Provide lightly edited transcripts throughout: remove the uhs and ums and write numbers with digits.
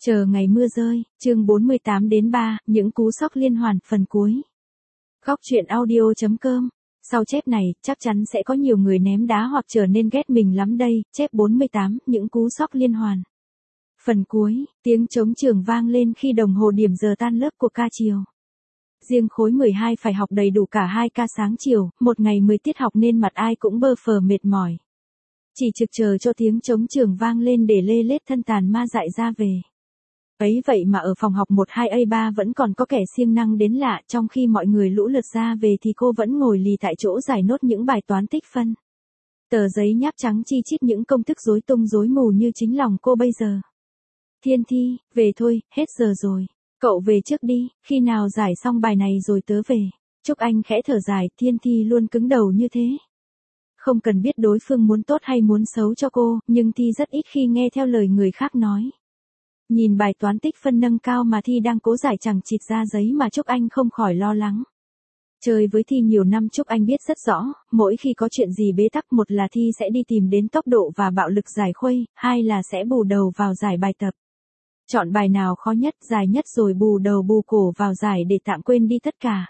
Chờ ngày mưa rơi, chương 48-3, những cú sốc liên hoàn, phần cuối. Góc truyện audio.com. Sau chép này, chắc chắn sẽ có nhiều người ném đá hoặc trở nên ghét mình lắm đây, chép 48, những cú sốc liên hoàn. Phần cuối, tiếng trống trường vang lên khi đồng hồ điểm giờ tan lớp của ca chiều. Riêng khối 12 phải học đầy đủ cả 2 ca sáng chiều, một ngày 10 tiết học nên mặt ai cũng bơ phờ mệt mỏi. Chỉ trực chờ cho tiếng trống trường vang lên để lê lết thân tàn ma dại ra về. Ấy vậy mà ở phòng học 12A3 vẫn còn có kẻ siêng năng đến lạ, trong khi mọi người lũ lượt ra về thì cô vẫn ngồi lì tại chỗ giải nốt những bài toán tích phân. Tờ giấy nháp trắng chi chít những công thức rối tung rối mù như chính lòng cô bây giờ. Thiên Thi, về thôi, hết giờ rồi. Cậu về trước đi, khi nào giải xong bài này rồi tớ về. Trúc Anh khẽ thở dài, Thiên Thi luôn cứng đầu như thế. Không cần biết đối phương muốn tốt hay muốn xấu cho cô, nhưng Thi rất ít khi nghe theo lời người khác nói. Nhìn bài toán tích phân nâng cao mà Thi đang cố giải chẳng chịt ra giấy mà Trúc Anh không khỏi lo lắng. Chơi với Thi nhiều năm Trúc Anh biết rất rõ, mỗi khi có chuyện gì bế tắc, một là Thi sẽ đi tìm đến tốc độ và bạo lực giải khuây, hai là sẽ bù đầu vào giải bài tập. Chọn bài nào khó nhất, dài nhất rồi bù đầu bù cổ vào giải để tạm quên đi tất cả.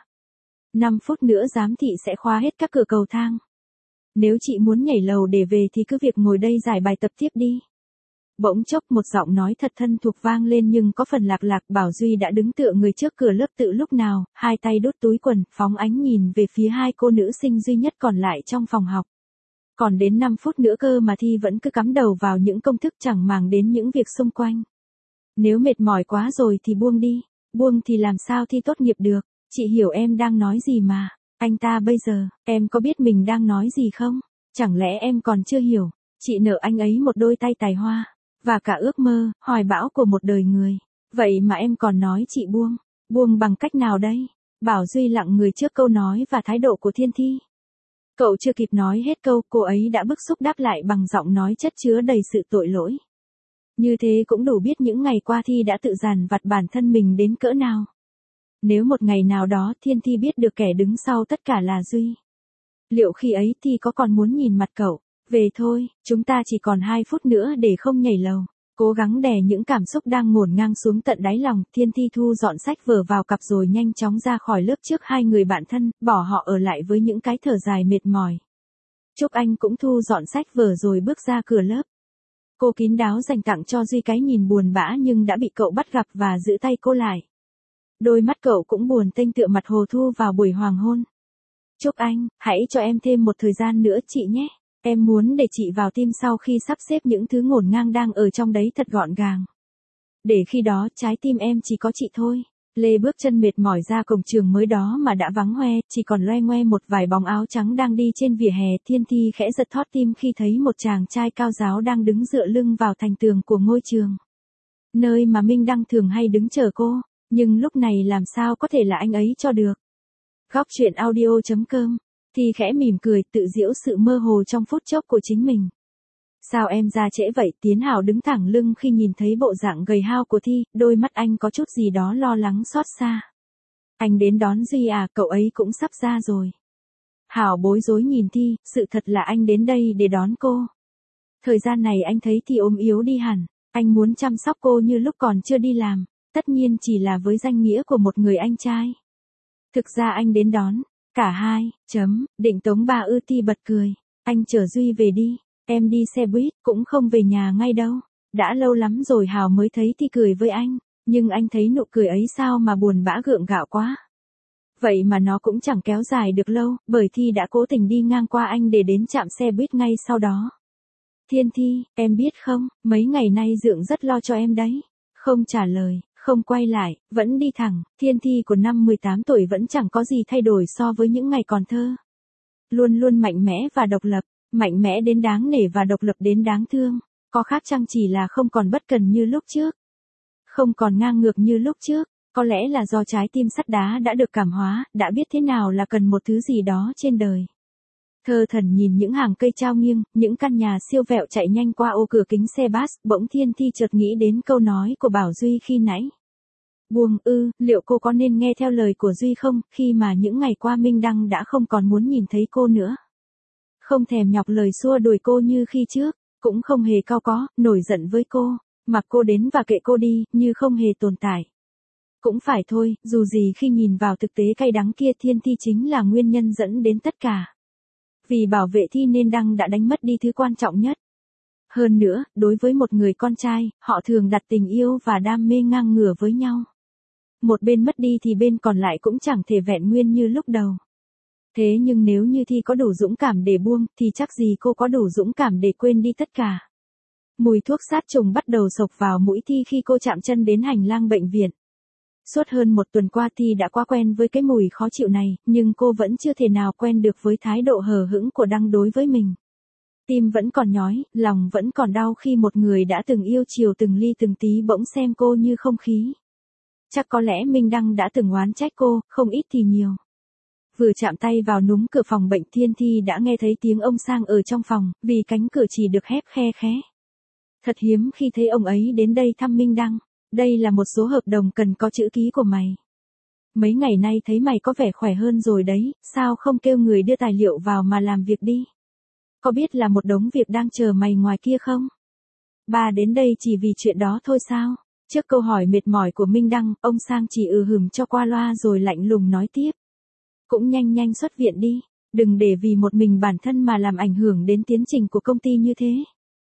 5 phút nữa giám thị sẽ khóa hết các cửa cầu thang. Nếu chị muốn nhảy lầu để về thì cứ việc ngồi đây giải bài tập tiếp đi. Bỗng chốc một giọng nói thật thân thuộc vang lên nhưng có phần lạc lạc. Bảo Duy đã đứng tựa người trước cửa lớp tự lúc nào, hai tay đút túi quần, phóng ánh nhìn về phía hai cô nữ sinh duy nhất còn lại trong phòng học. Còn đến 5 phút nữa cơ mà Thi vẫn cứ cắm đầu vào những công thức chẳng màng đến những việc xung quanh. Nếu mệt mỏi quá rồi thì buông đi, buông thì làm sao Thi tốt nghiệp được, chị hiểu em đang nói gì mà. Anh ta bây giờ, em có biết mình đang nói gì không? Chẳng lẽ em còn chưa hiểu, chị nợ anh ấy một đôi tay tài hoa, và cả ước mơ, hoài bão của một đời người. Vậy mà em còn nói chị buông, buông bằng cách nào đây? Bảo Duy lặng người trước câu nói và thái độ của Thiên Thi. Cậu chưa kịp nói hết câu, cô ấy đã bức xúc đáp lại bằng giọng nói chất chứa đầy sự tội lỗi. Như thế cũng đủ biết những ngày qua Thi đã tự dằn vặt bản thân mình đến cỡ nào. Nếu một ngày nào đó Thiên Thi biết được kẻ đứng sau tất cả là Duy, liệu khi ấy Thi có còn muốn nhìn mặt cậu? Về thôi, chúng ta chỉ còn 2 phút nữa để không nhảy lầu. Cố gắng đè những cảm xúc đang ngổn ngang xuống tận đáy lòng, Thiên Thi thu dọn sách vở vào cặp rồi nhanh chóng ra khỏi lớp trước hai người bạn thân, bỏ họ ở lại với những cái thở dài mệt mỏi. Trúc Anh cũng thu dọn sách vở rồi bước ra cửa lớp. Cô kín đáo dành tặng cho Duy cái nhìn buồn bã nhưng đã bị cậu bắt gặp và giữ tay cô lại. Đôi mắt cậu cũng buồn tênh tựa mặt hồ thu vào buổi hoàng hôn. Trúc Anh, hãy cho em thêm một thời gian nữa chị nhé. Em muốn để chị vào tim sau khi sắp xếp những thứ ngổn ngang đang ở trong đấy thật gọn gàng. Để khi đó trái tim em chỉ có chị thôi. Lê bước chân mệt mỏi ra cổng trường mới đó mà đã vắng hoe, chỉ còn loe ngoe một vài bóng áo trắng đang đi trên vỉa hè. Thiên Thi khẽ giật thót tim khi thấy một chàng trai cao ráo đang đứng dựa lưng vào thành tường của ngôi trường. Nơi mà Minh Đăng thường hay đứng chờ cô, nhưng lúc này làm sao có thể là anh ấy cho được. Góc truyện audio.com. Thi khẽ mỉm cười, tự giễu sự mơ hồ trong phút chốc của chính mình. Sao em ra trễ vậy? Tiến Hảo đứng thẳng lưng khi nhìn thấy bộ dạng gầy hao của Thi, đôi mắt anh có chút gì đó lo lắng xót xa. Anh đến đón Duy à? Cậu ấy cũng sắp ra rồi. Hảo bối rối nhìn Thi, sự thật là anh đến đây để đón cô. Thời gian này anh thấy Thi ốm yếu đi hẳn, anh muốn chăm sóc cô như lúc còn chưa đi làm, tất nhiên chỉ là với danh nghĩa của một người anh trai. Thực ra anh đến đón cả hai, định tống bà ư? Thi bật cười. Anh chở Duy về đi, em đi xe buýt, cũng không về nhà ngay đâu. Đã lâu lắm rồi Hào mới thấy Thi cười với anh, nhưng anh thấy nụ cười ấy sao mà buồn bã gượng gạo quá. Vậy mà nó cũng chẳng kéo dài được lâu, bởi Thi đã cố tình đi ngang qua anh để đến trạm xe buýt ngay sau đó. Thiên Thi, em biết không, mấy ngày nay Dượng rất lo cho em đấy. Không trả lời, không quay lại, vẫn đi thẳng. Thiên Thi của năm 18 tuổi vẫn chẳng có gì thay đổi so với những ngày còn thơ. Luôn luôn mạnh mẽ và độc lập, mạnh mẽ đến đáng nể và độc lập đến đáng thương. Có khác chăng chỉ là không còn bất cần như lúc trước, không còn ngang ngược như lúc trước. Có lẽ là do trái tim sắt đá đã được cảm hóa, đã biết thế nào là cần một thứ gì đó trên đời. Thơ thẩn nhìn những hàng cây trao nghiêng, những căn nhà siêu vẹo chạy nhanh qua ô cửa kính xe bus, bỗng Thiên Thi chợt nghĩ đến câu nói của Bảo Duy khi nãy. Buông ư, liệu cô có nên nghe theo lời của Duy không, khi mà những ngày qua Minh Đăng đã không còn muốn nhìn thấy cô nữa. Không thèm nhọc lời xua đuổi cô như khi trước, cũng không hề cau có, nổi giận với cô. Mặc cô đến và kệ cô đi, như không hề tồn tại. Cũng phải thôi, dù gì khi nhìn vào thực tế cay đắng kia Thiên Thi chính là nguyên nhân dẫn đến tất cả. Vì bảo vệ Thi nên Đăng đã đánh mất đi thứ quan trọng nhất. Hơn nữa, đối với một người con trai, họ thường đặt tình yêu và đam mê ngang ngửa với nhau. Một bên mất đi thì bên còn lại cũng chẳng thể vẹn nguyên như lúc đầu. Thế nhưng nếu như Thi có đủ dũng cảm để buông, thì chắc gì cô có đủ dũng cảm để quên đi tất cả. Mùi thuốc sát trùng bắt đầu xộc vào mũi Thi khi cô chạm chân đến hành lang bệnh viện. Suốt hơn một tuần qua Thi đã quá quen với cái mùi khó chịu này, nhưng cô vẫn chưa thể nào quen được với thái độ hờ hững của Đăng đối với mình. Tim vẫn còn nhói, lòng vẫn còn đau khi một người đã từng yêu chiều từng ly từng tí bỗng xem cô như không khí. Chắc có lẽ Minh Đăng đã từng oán trách cô, không ít thì nhiều. Vừa chạm tay vào núm cửa phòng bệnh Thiên Thi đã nghe thấy tiếng ông Sang ở trong phòng, vì cánh cửa chỉ được hép khe khé. Thật hiếm khi thấy ông ấy đến đây thăm Minh Đăng. Đây là một số hợp đồng cần có chữ ký của mày. Mấy ngày nay thấy mày có vẻ khỏe hơn rồi đấy, sao không kêu người đưa tài liệu vào mà làm việc đi? Có biết là một đống việc đang chờ mày ngoài kia không? Ba đến đây chỉ vì chuyện đó thôi sao? Trước câu hỏi mệt mỏi của Minh Đăng, ông Sang chỉ hừm cho qua loa rồi lạnh lùng nói tiếp. Cũng nhanh nhanh xuất viện đi, đừng để vì một mình bản thân mà làm ảnh hưởng đến tiến trình của công ty như thế.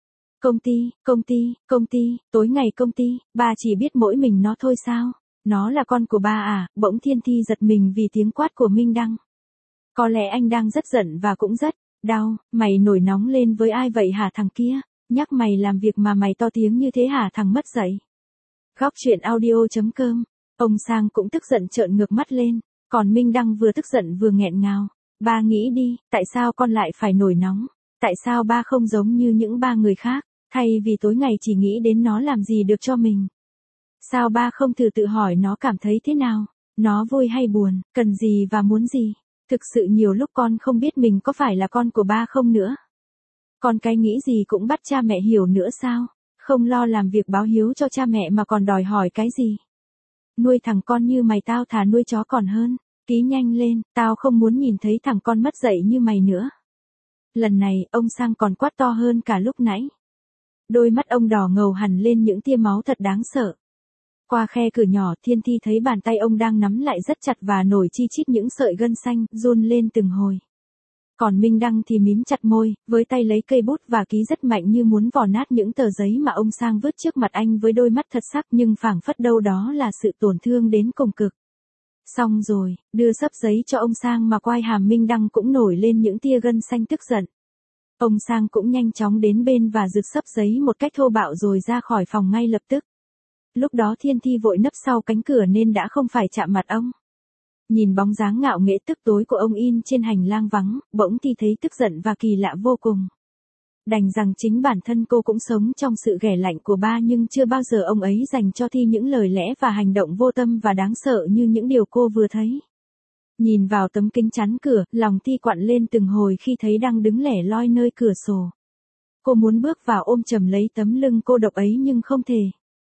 Công ty, tối ngày công ty, ba chỉ biết mỗi mình nó thôi sao? Nó là con của ba à? Bỗng Thiên Thi giật mình vì tiếng quát của Minh Đăng. Có lẽ anh đang rất giận và cũng rất đau. Mày nổi nóng lên với ai vậy hả thằng kia? Nhắc mày làm việc mà mày to tiếng như thế hả thằng mất dạy? Góc truyện audio.com. Ông Sang cũng tức giận trợn ngược mắt lên. Còn Minh Đăng vừa tức giận vừa nghẹn ngào. Ba nghĩ đi, tại sao con lại phải nổi nóng? Tại sao ba không giống như những ba người khác? Thay vì tối ngày chỉ nghĩ đến nó làm gì được cho mình. Sao ba không thử tự hỏi nó cảm thấy thế nào? Nó vui hay buồn, cần gì và muốn gì? Thực sự nhiều lúc con không biết mình có phải là con của ba không nữa. Con cái nghĩ gì cũng bắt cha mẹ hiểu nữa sao? Không lo làm việc báo hiếu cho cha mẹ mà còn đòi hỏi cái gì? Nuôi thằng con như mày tao thà nuôi chó còn hơn. Ký nhanh lên, tao không muốn nhìn thấy thằng con mất dạy như mày nữa. Lần này, ông Sang còn quát to hơn cả lúc nãy. Đôi mắt ông đỏ ngầu hẳn lên những tia máu thật đáng sợ. Qua khe cửa nhỏ Thiên Thi thấy bàn tay ông đang nắm lại rất chặt và nổi chi chít những sợi gân xanh, run lên từng hồi. Còn Minh Đăng thì mím chặt môi, với tay lấy cây bút và ký rất mạnh như muốn vò nát những tờ giấy mà ông Sang vứt trước mặt anh với đôi mắt thật sắc nhưng phảng phất đâu đó là sự tổn thương đến cùng cực. Xong rồi, đưa xấp giấy cho ông Sang mà quai hàm Minh Đăng cũng nổi lên những tia gân xanh tức giận. Ông Sang cũng nhanh chóng đến bên và giật xấp giấy một cách thô bạo rồi ra khỏi phòng ngay lập tức. Lúc đó Thiên Thi vội nấp sau cánh cửa nên đã không phải chạm mặt ông. Nhìn bóng dáng ngạo nghễ tức tối của ông in trên hành lang vắng, bỗng Thi thấy tức giận và kỳ lạ vô cùng. Đành rằng chính bản thân cô cũng sống trong sự ghẻ lạnh của ba nhưng chưa bao giờ ông ấy dành cho Thi những lời lẽ và hành động vô tâm và đáng sợ như những điều cô vừa thấy. Nhìn vào tấm kính chắn cửa, lòng Thi quặn lên từng hồi khi thấy Đăng đứng lẻ loi nơi cửa sổ. Cô muốn bước vào ôm chầm lấy tấm lưng cô độc ấy nhưng không thể.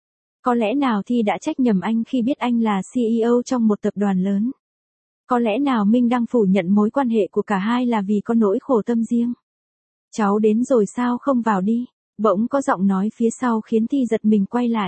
Có lẽ nào Thi đã trách nhầm anh khi biết anh là CEO trong một tập đoàn lớn. Có lẽ nào Minh Đăng phủ nhận mối quan hệ của cả hai là vì có nỗi khổ tâm riêng. Cháu đến rồi sao không vào đi? Bỗng có giọng nói phía sau khiến Thi giật mình quay lại.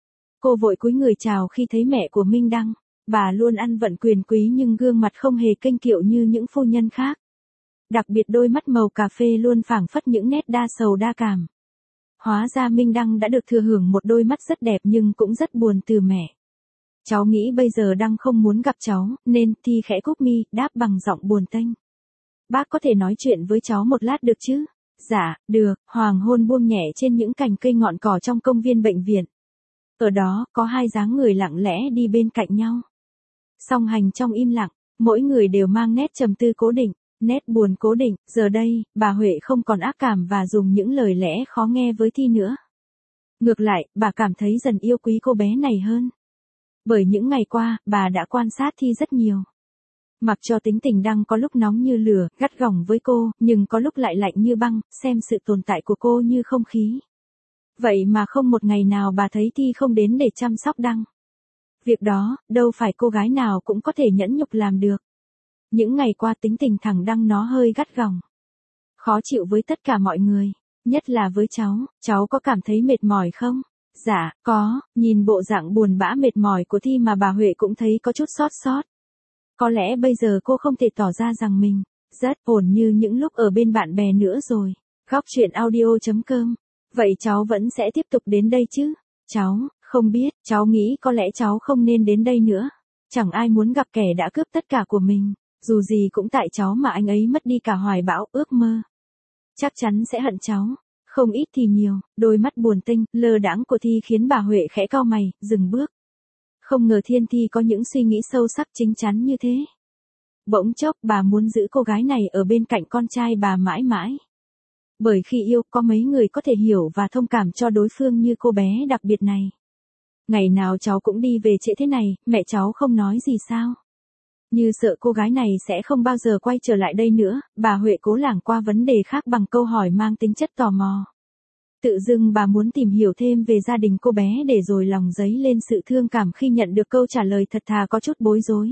Cô vội cúi người chào khi thấy mẹ của Minh Đăng. Bà luôn ăn vận quyền quý nhưng gương mặt không hề kênh kiệu như những phu nhân khác. Đặc biệt đôi mắt màu cà phê luôn phảng phất những nét đa sầu đa cảm. Hóa ra Minh Đăng đã được thừa hưởng một đôi mắt rất đẹp nhưng cũng rất buồn từ mẹ. Cháu nghĩ bây giờ Đăng không muốn gặp cháu, nên Thi khẽ cúp mi, đáp bằng giọng buồn tênh. Bác có thể nói chuyện với cháu một lát được chứ? Dạ, được. Hoàng hôn buông nhẹ trên những cành cây ngọn cỏ trong công viên bệnh viện. Ở đó, có hai dáng người lặng lẽ đi bên cạnh nhau. Song hành trong im lặng, mỗi người đều mang nét trầm tư cố định, nét buồn cố định. Giờ đây, bà Huệ không còn ác cảm và dùng những lời lẽ khó nghe với Thi nữa. Ngược lại, bà cảm thấy dần yêu quý cô bé này hơn. Bởi những ngày qua, bà đã quan sát Thi rất nhiều. Mặc cho tính tình Đăng có lúc nóng như lửa, gắt gỏng với cô, nhưng có lúc lại lạnh như băng, xem sự tồn tại của cô như không khí. Vậy mà không một ngày nào bà thấy Thi không đến để chăm sóc Đăng. Việc đó, đâu phải cô gái nào cũng có thể nhẫn nhục làm được. Những ngày qua tính tình thằng Đăng nó hơi gắt gỏng. Khó chịu với tất cả mọi người, nhất là với cháu có cảm thấy mệt mỏi không? Dạ, có, nhìn bộ dạng buồn bã mệt mỏi của Thi mà bà Huệ cũng thấy có chút xót xót. Có lẽ bây giờ cô không thể tỏ ra rằng mình rất ổn như những lúc ở bên bạn bè nữa rồi. Góc chuyện audio.com. Vậy cháu vẫn sẽ tiếp tục đến đây chứ? Cháu, không biết, cháu nghĩ có lẽ cháu không nên đến đây nữa. Chẳng ai muốn gặp kẻ đã cướp tất cả của mình. Dù gì cũng tại cháu mà anh ấy mất đi cả hoài bão, ước mơ. Chắc chắn sẽ hận cháu. Không ít thì nhiều, đôi mắt buồn tinh, lơ đãng của Thi khiến bà Huệ khẽ cau mày, dừng bước. Không ngờ Thiên Thi có những suy nghĩ sâu sắc chín chắn như thế. Bỗng chốc bà muốn giữ cô gái này ở bên cạnh con trai bà mãi mãi. Bởi khi yêu có mấy người có thể hiểu và thông cảm cho đối phương như cô bé đặc biệt này. Ngày nào cháu cũng đi về trễ thế này, mẹ cháu không nói gì sao? Như sợ cô gái này sẽ không bao giờ quay trở lại đây nữa, bà Huệ cố lảng qua vấn đề khác bằng câu hỏi mang tính chất tò mò. Tự dưng bà muốn tìm hiểu thêm về gia đình cô bé để rồi lòng dấy lên sự thương cảm khi nhận được câu trả lời thật thà có chút bối rối.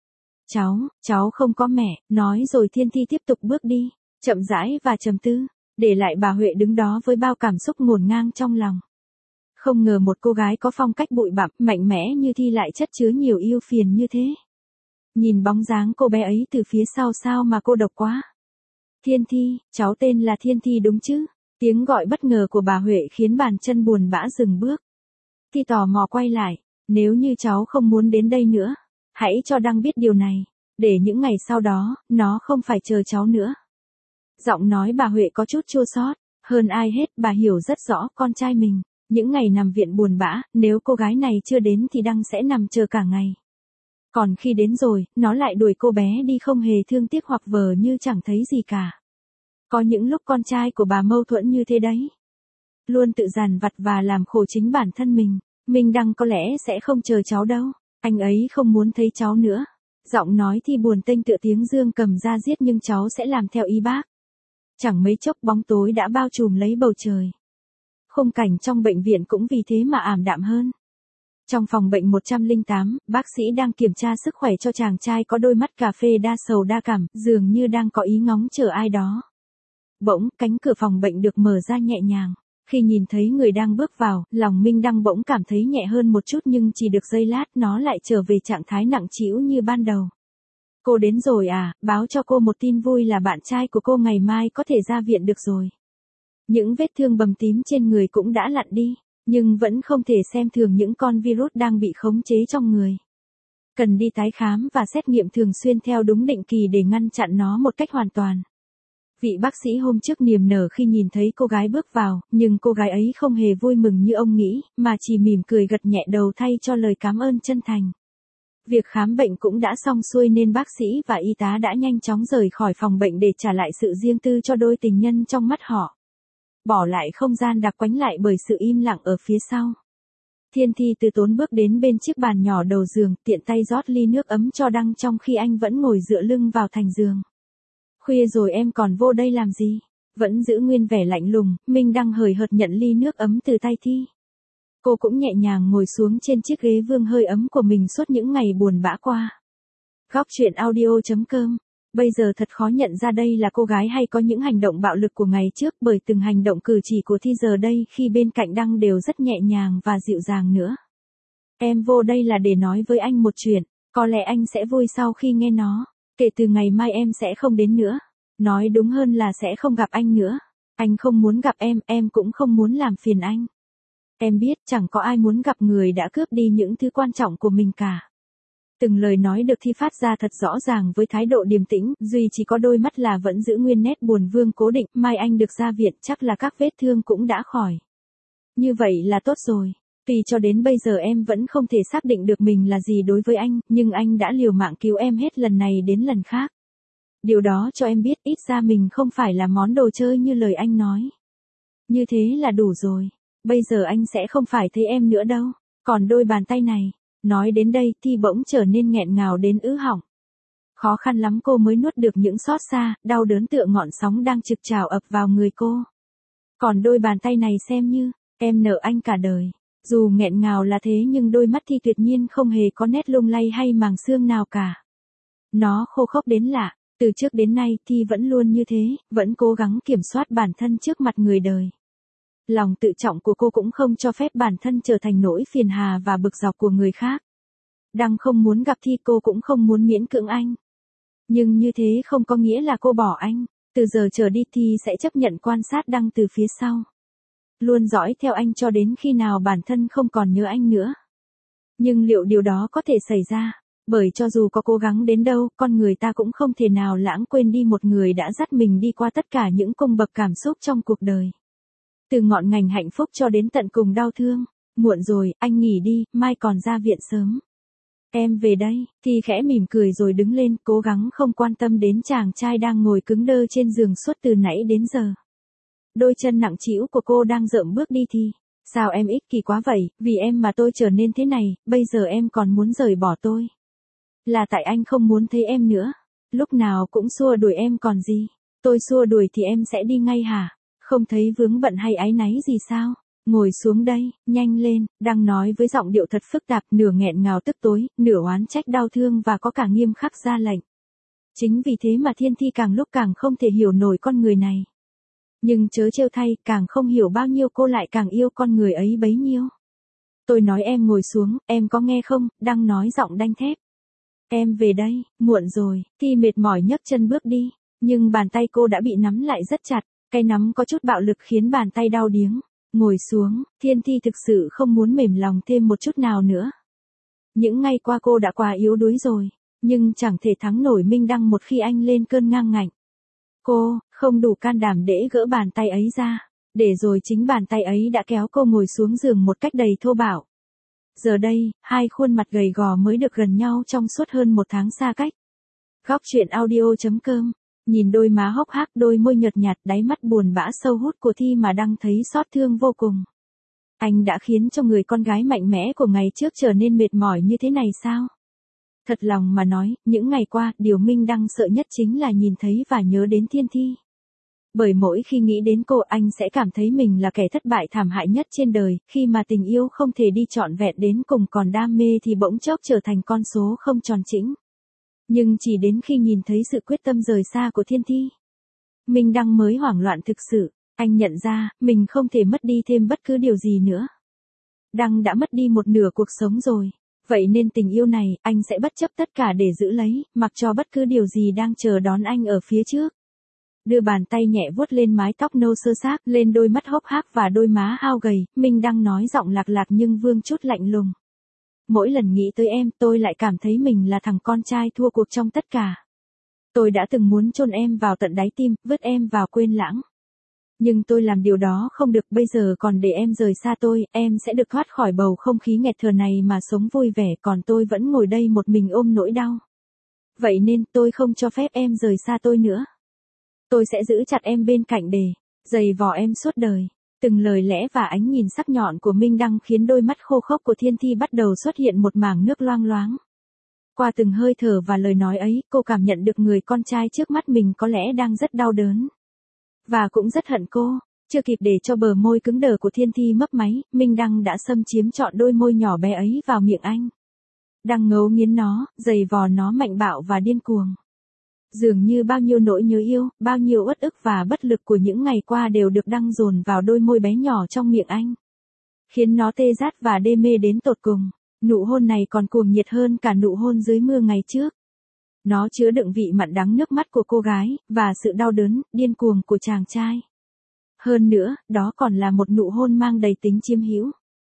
Cháu không có mẹ, nói rồi Thiên Thi tiếp tục bước đi, chậm rãi và trầm tư, để lại bà Huệ đứng đó với bao cảm xúc ngổn ngang trong lòng. Không ngờ một cô gái có phong cách bụi bặm, mạnh mẽ như Thi lại chất chứa nhiều ưu phiền như thế. Nhìn bóng dáng cô bé ấy từ phía sau sao mà cô độc quá. Thiên Thi, cháu tên là Thiên Thi đúng chứ? Tiếng gọi bất ngờ của bà Huệ khiến bàn chân buồn bã dừng bước. Thi tò mò quay lại, nếu như cháu không muốn đến đây nữa, hãy cho Đăng biết điều này, để những ngày sau đó, nó không phải chờ cháu nữa. Giọng nói bà Huệ có chút chua xót, hơn ai hết bà hiểu rất rõ con trai mình, những ngày nằm viện buồn bã, nếu cô gái này chưa đến thì Đăng sẽ nằm chờ cả ngày. Còn khi đến rồi, nó lại đuổi cô bé đi không hề thương tiếc hoặc vờ như chẳng thấy gì cả. Có những lúc con trai của bà mâu thuẫn như thế đấy. Luôn tự dằn vặt và làm khổ chính bản thân mình. Minh Đăng có lẽ sẽ không chờ cháu đâu. Anh ấy không muốn thấy cháu nữa. Giọng nói Thi buồn tênh tựa tiếng dương cầm ra giết nhưng cháu sẽ làm theo ý bác. Chẳng mấy chốc bóng tối đã bao trùm lấy bầu trời. Khung cảnh trong bệnh viện cũng vì thế mà ảm đạm hơn. Trong phòng bệnh 108, bác sĩ đang kiểm tra sức khỏe cho chàng trai có đôi mắt cà phê đa sầu đa cảm, dường như đang có ý ngóng chờ ai đó. Bỗng, cánh cửa phòng bệnh được mở ra nhẹ nhàng. Khi nhìn thấy người đang bước vào, lòng Minh Đăng bỗng cảm thấy nhẹ hơn một chút nhưng chỉ được giây lát nó lại trở về trạng thái nặng trĩu như ban đầu. Cô đến rồi à, báo cho cô một tin vui là bạn trai của cô ngày mai có thể ra viện được rồi. Những vết thương bầm tím trên người cũng đã lặn đi, nhưng vẫn không thể xem thường những con virus đang bị khống chế trong người. Cần đi tái khám và xét nghiệm thường xuyên theo đúng định kỳ để ngăn chặn nó một cách hoàn toàn. Vị bác sĩ hôm trước niềm nở khi nhìn thấy cô gái bước vào, nhưng cô gái ấy không hề vui mừng như ông nghĩ, mà chỉ mỉm cười gật nhẹ đầu thay cho lời cảm ơn chân thành. Việc khám bệnh cũng đã xong xuôi nên bác sĩ và y tá đã nhanh chóng rời khỏi phòng bệnh để trả lại sự riêng tư cho đôi tình nhân trong mắt họ. Bỏ lại không gian đặc quánh lại bởi sự im lặng ở phía sau. Thiên Thi từ tốn bước đến bên chiếc bàn nhỏ đầu giường, tiện tay rót ly nước ấm cho Đăng trong khi anh vẫn ngồi dựa lưng vào thành giường. Khuya rồi em còn vô đây làm gì? Vẫn giữ nguyên vẻ lạnh lùng, Minh Đăng hời hợt nhận ly nước ấm từ tay Thi. Cô cũng nhẹ nhàng ngồi xuống trên chiếc ghế vương hơi ấm của mình suốt những ngày buồn bã qua. Góc chuyện audio.com. Bây giờ thật khó nhận ra đây là cô gái hay có những hành động bạo lực của ngày trước bởi từng hành động cử chỉ của Thi giờ đây khi bên cạnh Đăng đều rất nhẹ nhàng và dịu dàng nữa. Em vô đây là để nói với anh một chuyện, có lẽ anh sẽ vui sau khi nghe nó. Kể từ ngày mai em sẽ không đến nữa. Nói đúng hơn là sẽ không gặp anh nữa. Anh không muốn gặp em cũng không muốn làm phiền anh. Em biết chẳng có ai muốn gặp người đã cướp đi những thứ quan trọng của mình cả. Từng lời nói được Thi phát ra thật rõ ràng với thái độ điềm tĩnh, duy chỉ có đôi mắt là vẫn giữ nguyên nét buồn vương cố định, mai anh được ra viện chắc là các vết thương cũng đã khỏi. Như vậy là tốt rồi. Vì cho đến bây giờ em vẫn không thể xác định được mình là gì đối với anh, nhưng anh đã liều mạng cứu em hết lần này đến lần khác. Điều đó cho em biết ít ra mình không phải là món đồ chơi như lời anh nói. Như thế là đủ rồi. Bây giờ anh sẽ không phải thấy em nữa đâu. Còn đôi bàn tay này. Nói đến đây Thi bỗng trở nên nghẹn ngào đến ứ họng. Khó khăn lắm cô mới nuốt được những xót xa, đau đớn tựa ngọn sóng đang trực trào ập vào người cô. Còn đôi bàn tay này xem như, em nợ anh cả đời. Dù nghẹn ngào là thế nhưng đôi mắt Thi tuyệt nhiên không hề có nét lung lay hay màng xương nào cả. Nó khô khốc đến lạ, từ trước đến nay Thi vẫn luôn như thế, vẫn cố gắng kiểm soát bản thân trước mặt người đời. Lòng tự trọng của cô cũng không cho phép bản thân trở thành nỗi phiền hà và bực dọc của người khác. Đăng không muốn gặp Thi, cô cũng không muốn miễn cưỡng anh. Nhưng như thế không có nghĩa là cô bỏ anh. Từ giờ trở đi Thi sẽ chấp nhận quan sát Đăng từ phía sau. Luôn dõi theo anh cho đến khi nào bản thân không còn nhớ anh nữa. Nhưng liệu điều đó có thể xảy ra? Bởi cho dù có cố gắng đến đâu, con người ta cũng không thể nào lãng quên đi một người đã dắt mình đi qua tất cả những cung bậc cảm xúc trong cuộc đời. Từ ngọn ngành hạnh phúc cho đến tận cùng đau thương. Muộn rồi, anh nghỉ đi, mai còn ra viện sớm. Em về đây. Thi khẽ mỉm cười rồi đứng lên, cố gắng không quan tâm đến chàng trai đang ngồi cứng đơ trên giường suốt từ nãy đến giờ. Đôi chân nặng trĩu của cô đang rợm bước đi. Thi, sao em ích kỷ quá vậy, vì em mà tôi trở nên thế này, bây giờ em còn muốn rời bỏ tôi. Là tại anh không muốn thấy em nữa. Lúc nào cũng xua đuổi em còn gì. Tôi xua đuổi thì em sẽ đi ngay hả? Không thấy vướng bận hay áy náy gì sao? Ngồi xuống đây, nhanh lên, Đăng nói với giọng điệu thật phức tạp, nửa nghẹn ngào tức tối, nửa oán trách đau thương và có cả nghiêm khắc ra lệnh. Chính vì thế mà Thiên Thi càng lúc càng không thể hiểu nổi con người này. Nhưng chớ trêu thay, càng không hiểu bao nhiêu cô lại càng yêu con người ấy bấy nhiêu. Tôi nói em ngồi xuống, em có nghe không? Đăng nói giọng đanh thép. Em về đây, muộn rồi. Thi mệt mỏi nhấc chân bước đi, nhưng bàn tay cô đã bị nắm lại rất chặt, cái nắm có chút bạo lực khiến bàn tay đau điếng. Ngồi xuống, Thiên Thi thực sự không muốn mềm lòng thêm một chút nào nữa. Những ngày qua cô đã quá yếu đuối rồi, nhưng chẳng thể thắng nổi Minh Đăng một khi anh lên cơn ngang ngạnh. Cô, không đủ can đảm để gỡ bàn tay ấy ra, để rồi chính bàn tay ấy đã kéo cô ngồi xuống giường một cách đầy thô bạo. Giờ đây, hai khuôn mặt gầy gò mới được gần nhau trong suốt hơn một tháng xa cách. Góc truyện audio.com. Nhìn đôi má hốc hác, đôi môi nhợt nhạt, đáy mắt buồn bã sâu hút của Thi mà Đăng thấy xót thương vô cùng. Anh đã khiến cho người con gái mạnh mẽ của ngày trước trở nên mệt mỏi như thế này sao? Thật lòng mà nói, những ngày qua, điều Minh Đăng sợ nhất chính là nhìn thấy và nhớ đến Thiên Thi. Bởi mỗi khi nghĩ đến cô, anh sẽ cảm thấy mình là kẻ thất bại thảm hại nhất trên đời, khi mà tình yêu không thể đi trọn vẹn đến cùng, còn đam mê thì bỗng chốc trở thành con số không tròn chỉnh. Nhưng chỉ đến khi nhìn thấy sự quyết tâm rời xa của Thiên Thi, Minh Đăng mới hoảng loạn thực sự. Anh nhận ra, mình không thể mất đi thêm bất cứ điều gì nữa. Đăng đã mất đi một nửa cuộc sống rồi. Vậy nên tình yêu này, anh sẽ bất chấp tất cả để giữ lấy, mặc cho bất cứ điều gì đang chờ đón anh ở phía trước. Đưa bàn tay nhẹ vuốt lên mái tóc nâu sơ xác, lên đôi mắt hốc hác và đôi má hao gầy, Minh Đăng nói giọng lạc lạc nhưng vương chút lạnh lùng. Mỗi lần nghĩ tới em, tôi lại cảm thấy mình là thằng con trai thua cuộc trong tất cả. Tôi đã từng muốn chôn em vào tận đáy tim, vứt em vào quên lãng. Nhưng tôi làm điều đó không được, bây giờ còn để em rời xa tôi, em sẽ được thoát khỏi bầu không khí nghẹt thở này mà sống vui vẻ, còn tôi vẫn ngồi đây một mình ôm nỗi đau. Vậy nên tôi không cho phép em rời xa tôi nữa. Tôi sẽ giữ chặt em bên cạnh để giày vò em suốt đời. Từng lời lẽ và ánh nhìn sắc nhọn của Minh Đăng khiến đôi mắt khô khốc của Thiên Thi bắt đầu xuất hiện một mảng nước loang loáng. Qua từng hơi thở và lời nói ấy, cô cảm nhận được người con trai trước mắt mình có lẽ đang rất đau đớn. Và cũng rất hận cô. Chưa kịp để cho bờ môi cứng đờ của Thiên Thi mấp máy, Minh Đăng đã xâm chiếm trọn đôi môi nhỏ bé ấy vào miệng anh. Đang ngấu nghiến nó, giày vò nó mạnh bạo và điên cuồng. Dường như bao nhiêu nỗi nhớ yêu, bao nhiêu uất ức và bất lực của những ngày qua đều được Đăng dồn vào đôi môi bé nhỏ trong miệng anh. Khiến nó tê rát và đê mê đến tột cùng. Nụ hôn này còn cuồng nhiệt hơn cả nụ hôn dưới mưa ngày trước. Nó chứa đựng vị mặn đắng nước mắt của cô gái, và sự đau đớn, điên cuồng của chàng trai. Hơn nữa, đó còn là một nụ hôn mang đầy tính chiếm hữu.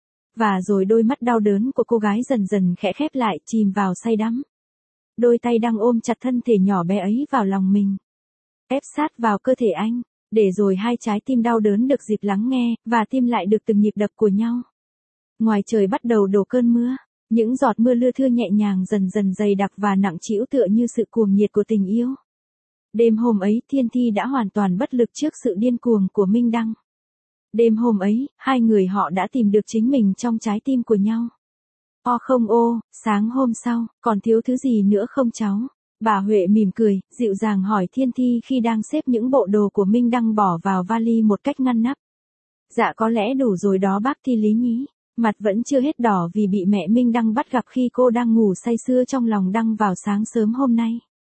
Và rồi đôi mắt đau đớn của cô gái dần dần khẽ khép lại, chìm vào say đắm. Đôi tay đang ôm chặt thân thể nhỏ bé ấy vào lòng mình. Ép sát vào cơ thể anh, để rồi hai trái tim đau đớn được dịp lắng nghe, và tim lại được từng nhịp đập của nhau. Ngoài trời bắt đầu đổ cơn mưa. Những giọt mưa lưa thưa nhẹ nhàng dần dần dày đặc và nặng trĩu tựa như sự cuồng nhiệt của tình yêu. Đêm hôm ấy, Thiên Thi đã hoàn toàn bất lực trước sự điên cuồng của Minh Đăng. Đêm hôm ấy, hai người họ đã tìm được chính mình trong trái tim của nhau. Không sáng hôm sau, còn thiếu thứ gì nữa không cháu? Bà Huệ mỉm cười, dịu dàng hỏi Thiên Thi khi đang xếp những bộ đồ của Minh Đăng bỏ vào vali một cách ngăn nắp. Dạ có lẽ đủ rồi đó bác Thi Lý nhí. Mặt vẫn chưa hết đỏ vì bị mẹ Minh Đăng bắt gặp khi cô đang ngủ say sưa trong lòng Đăng vào sáng sớm hôm nay.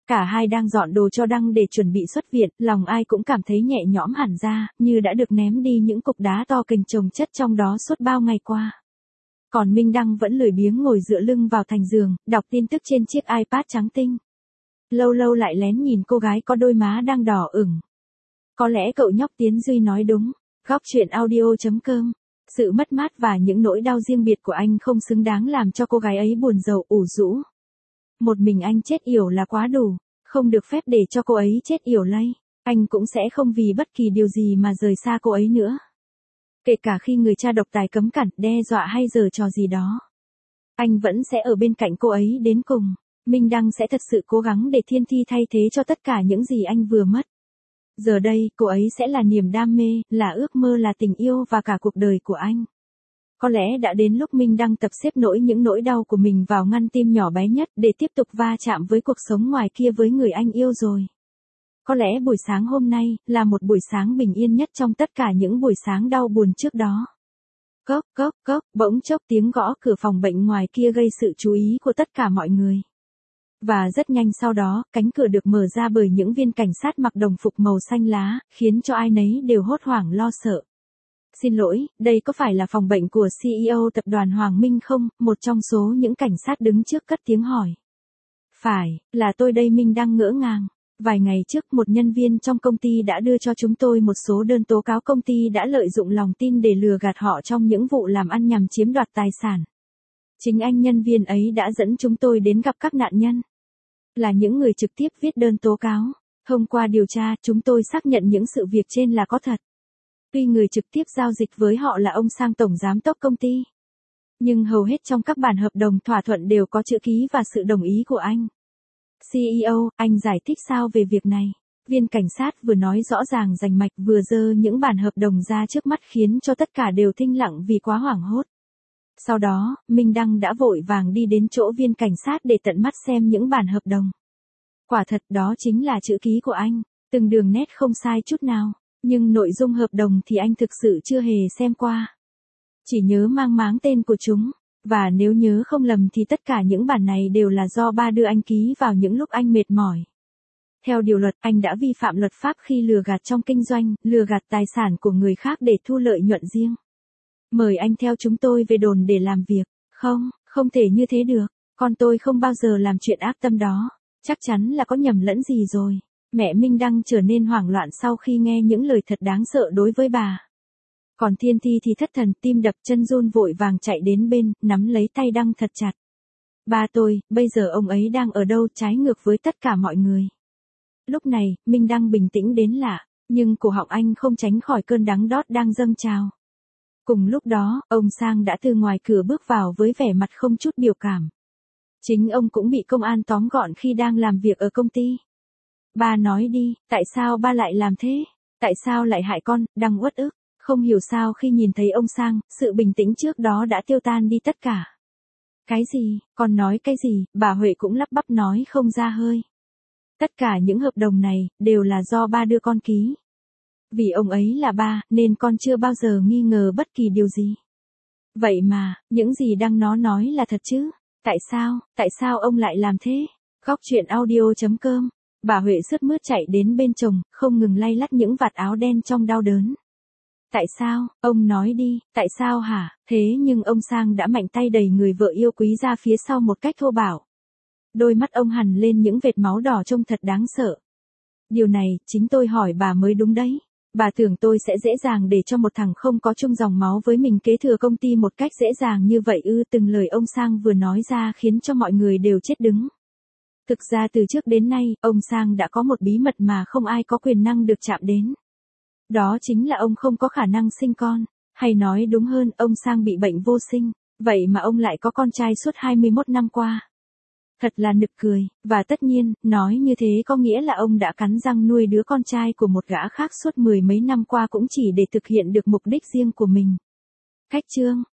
Cả hai đang dọn đồ cho Đăng để chuẩn bị xuất viện, lòng ai cũng cảm thấy nhẹ nhõm hẳn ra, như đã được ném đi những cục đá to kềnh chồng chất trong đó suốt bao ngày qua. Còn Minh Đăng vẫn lười biếng ngồi dựa lưng vào thành giường, đọc tin tức trên chiếc iPad trắng tinh. Lâu lâu lại lén nhìn cô gái có đôi má đang đỏ ửng. Có lẽ cậu nhóc Tiến Duy nói đúng. Góc chuyện audio.com. Sự mất mát và những nỗi đau riêng biệt của anh không xứng đáng làm cho cô gái ấy buồn rầu ủ rũ. Một mình anh chết yểu là quá đủ, không được phép để cho cô ấy chết yểu lây. Anh cũng sẽ không vì bất kỳ điều gì mà rời xa cô ấy nữa. Kể cả khi người cha độc tài cấm cản, đe dọa hay giở trò gì đó. Anh vẫn sẽ ở bên cạnh cô ấy đến cùng. Minh Đăng sẽ thật sự cố gắng để Thiên Thi thay thế cho tất cả những gì anh vừa mất. Giờ đây, cô ấy sẽ là niềm đam mê, là ước mơ, là tình yêu và cả cuộc đời của anh. Có lẽ đã đến lúc Minh Đăng tập xếp nỗi những nỗi đau của mình vào ngăn tim nhỏ bé nhất để tiếp tục va chạm với cuộc sống ngoài kia với người anh yêu rồi. Có lẽ buổi sáng hôm nay là một buổi sáng bình yên nhất trong tất cả những buổi sáng đau buồn trước đó. Cốc cốc cốc, bỗng chốc tiếng gõ cửa phòng bệnh ngoài kia gây sự chú ý của tất cả mọi người. Và rất nhanh sau đó, cánh cửa được mở ra bởi những viên cảnh sát mặc đồng phục màu xanh lá, khiến cho ai nấy đều hốt hoảng lo sợ. Xin lỗi, đây có phải là phòng bệnh của CEO tập đoàn Hoàng Minh không? Một trong số những cảnh sát đứng trước cất tiếng hỏi. Phải, là tôi đây. Minh Đăng ngỡ ngàng. Vài ngày trước một nhân viên trong công ty đã đưa cho chúng tôi một số đơn tố cáo công ty đã lợi dụng lòng tin để lừa gạt họ trong những vụ làm ăn nhằm chiếm đoạt tài sản. Chính anh nhân viên ấy đã dẫn chúng tôi đến gặp các nạn nhân. Là những người trực tiếp viết đơn tố cáo. Thông qua điều tra, chúng tôi xác nhận những sự việc trên là có thật. Tuy người trực tiếp giao dịch với họ là ông Sang tổng giám đốc công ty. Nhưng hầu hết trong các bản hợp đồng thỏa thuận đều có chữ ký và sự đồng ý của anh. CEO, anh giải thích sao về việc này? Viên cảnh sát vừa nói rõ ràng rành mạch vừa giơ những bản hợp đồng ra trước mắt khiến cho tất cả đều thinh lặng vì quá hoảng hốt. Sau đó, Minh Đăng đã vội vàng đi đến chỗ viên cảnh sát để tận mắt xem những bản hợp đồng. Quả thật đó chính là chữ ký của anh, từng đường nét không sai chút nào, nhưng nội dung hợp đồng thì anh thực sự chưa hề xem qua. Chỉ nhớ mang máng tên của chúng, và nếu nhớ không lầm thì tất cả những bản này đều là do ba đưa anh ký vào những lúc anh mệt mỏi. Theo điều luật, anh đã vi phạm luật pháp khi lừa gạt trong kinh doanh, lừa gạt tài sản của người khác để thu lợi nhuận riêng. Mời anh theo chúng tôi về đồn để làm việc. Không, không thể như thế được. Con tôi không bao giờ làm chuyện ác tâm đó. Chắc chắn là có nhầm lẫn gì rồi. Mẹ Minh Đăng trở nên hoảng loạn sau khi nghe những lời thật đáng sợ đối với bà. Còn Thiên Thi thì thất thần, tim đập chân run vội vàng chạy đến bên, nắm lấy tay Đăng thật chặt. Ba tôi, bây giờ ông ấy đang ở đâu trái ngược với tất cả mọi người. Lúc này, Minh Đăng bình tĩnh đến lạ, nhưng cổ họng anh không tránh khỏi cơn đắng đót đang dâng trào. Cùng lúc đó, ông Sang đã từ ngoài cửa bước vào với vẻ mặt không chút biểu cảm. Chính ông cũng bị công an tóm gọn khi đang làm việc ở công ty. Ba nói đi, tại sao ba lại làm thế? Tại sao lại hại con? Đăng uất ức. Không hiểu sao khi nhìn thấy ông Sang, sự bình tĩnh trước đó đã tiêu tan đi tất cả. Cái gì? Con nói cái gì? Bà Huệ cũng lắp bắp nói không ra hơi. Tất cả những hợp đồng này, đều là do ba đưa con ký. Vì ông ấy là ba, nên con chưa bao giờ nghi ngờ bất kỳ điều gì. Vậy mà, những gì Đăng nó nói là thật chứ? Tại sao ông lại làm thế? Góc chuyện audio.com. Bà Huệ sướt mướt chạy đến bên chồng, không ngừng lay lắt những vạt áo đen trong đau đớn. Tại sao, ông nói đi, tại sao hả? Thế nhưng ông Sang đã mạnh tay đẩy người vợ yêu quý ra phía sau một cách thô bạo. Đôi mắt ông hằn lên những vệt máu đỏ trông thật đáng sợ. Điều này, chính tôi hỏi bà mới đúng đấy. Bà tưởng tôi sẽ dễ dàng để cho một thằng không có chung dòng máu với mình kế thừa công ty một cách dễ dàng như vậy ư? Từng lời ông Sang vừa nói ra khiến cho mọi người đều chết đứng. Thực ra từ trước đến nay, ông Sang đã có một bí mật mà không ai có quyền năng được chạm đến. Đó chính là ông không có khả năng sinh con. Hay nói đúng hơn, ông Sang bị bệnh vô sinh. Vậy mà ông lại có con trai suốt 21 năm qua. Thật là nực cười, và tất nhiên, nói như thế có nghĩa là ông đã cắn răng nuôi đứa con trai của một gã khác suốt 10 mấy năm qua cũng chỉ để thực hiện được mục đích riêng của mình. Khách chương.